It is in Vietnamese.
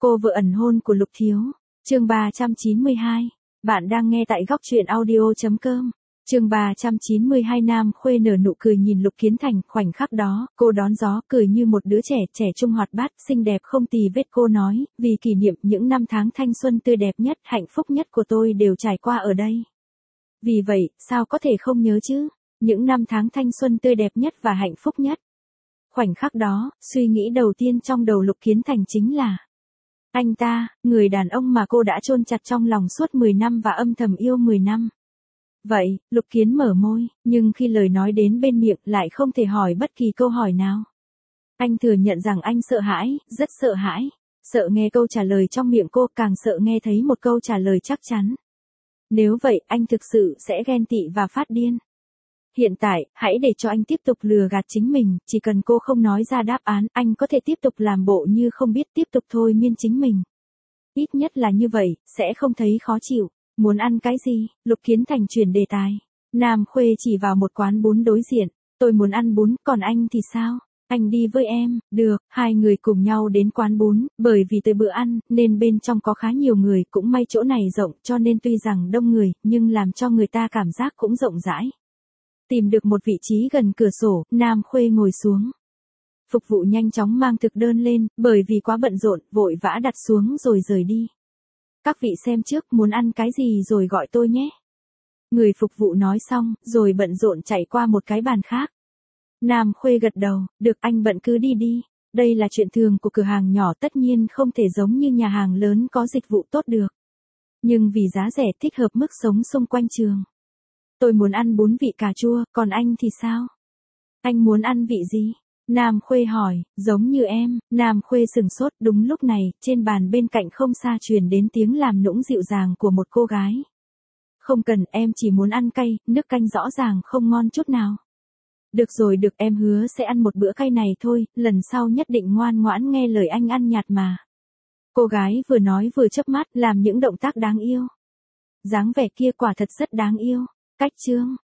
Cô vợ ẩn hôn của Lục Thiếu. Chương 392. Bạn đang nghe tại góc truyện audio.com. Chương 392. Nam Khuê nở nụ cười nhìn Lục Kiến Thành, khoảnh khắc đó, cô đón gió, cười như một đứa trẻ, trẻ trung hoạt bát, xinh đẹp không tì vết. Cô nói, vì kỷ niệm những năm tháng thanh xuân tươi đẹp nhất, hạnh phúc nhất của tôi đều trải qua ở đây. Vì vậy, sao có thể không nhớ chứ? Những năm tháng thanh xuân tươi đẹp nhất và hạnh phúc nhất. Khoảnh khắc đó, suy nghĩ đầu tiên trong đầu Lục Kiến Thành chính là anh ta, người đàn ông mà cô đã chôn chặt trong lòng suốt 10 năm và âm thầm yêu 10 năm. Vậy, Lục Kiến mở môi, nhưng khi lời nói đến bên miệng lại không thể hỏi bất kỳ câu hỏi nào. Anh thừa nhận rằng anh sợ hãi, rất sợ hãi. Sợ nghe câu trả lời trong miệng cô, càng sợ nghe thấy một câu trả lời chắc chắn. Nếu vậy, anh thực sự sẽ ghen tị và phát điên. Hiện tại, hãy để cho anh tiếp tục lừa gạt chính mình, chỉ cần cô không nói ra đáp án, anh có thể tiếp tục làm bộ như không biết, tiếp tục thôi miên chính mình. Ít nhất là như vậy, sẽ không thấy khó chịu. Muốn ăn cái gì? Lục Kiến Thành chuyển đề tài. Nam Khuê chỉ vào một quán bún đối diện. Tôi muốn ăn bún, còn anh thì sao? Anh đi với em. Được, hai người cùng nhau đến quán bún, bởi vì tới bữa ăn, nên bên trong có khá nhiều người, cũng may chỗ này rộng, cho nên tuy rằng đông người, nhưng làm cho người ta cảm giác cũng rộng rãi. Tìm được một vị trí gần cửa sổ, Nam Khuê ngồi xuống. Phục vụ nhanh chóng mang thực đơn lên, bởi vì quá bận rộn, vội vã đặt xuống rồi rời đi. Các vị xem trước, muốn ăn cái gì rồi gọi tôi nhé. Người phục vụ nói xong, rồi bận rộn chạy qua một cái bàn khác. Nam Khuê gật đầu, được, anh bận cứ đi đi. Đây là chuyện thường của cửa hàng nhỏ, tất nhiên không thể giống như nhà hàng lớn có dịch vụ tốt được. Nhưng vì giá rẻ thích hợp mức sống xung quanh trường. Tôi muốn ăn bún vị cà chua, còn anh thì sao? Anh muốn ăn vị gì? Nam Khuê hỏi, giống như em. Nam Khuê sừng sốt. Đúng lúc này, trên bàn bên cạnh không xa truyền đến tiếng làm nũng dịu dàng của một cô gái. Không cần, em chỉ muốn ăn cay, nước canh rõ ràng không ngon chút nào. Được rồi, được, em hứa sẽ ăn một bữa cay này thôi, lần sau nhất định ngoan ngoãn nghe lời anh ăn nhạt mà. Cô gái vừa nói vừa chớp mắt, làm những động tác đáng yêu. Dáng vẻ kia quả thật rất đáng yêu. Cách chương.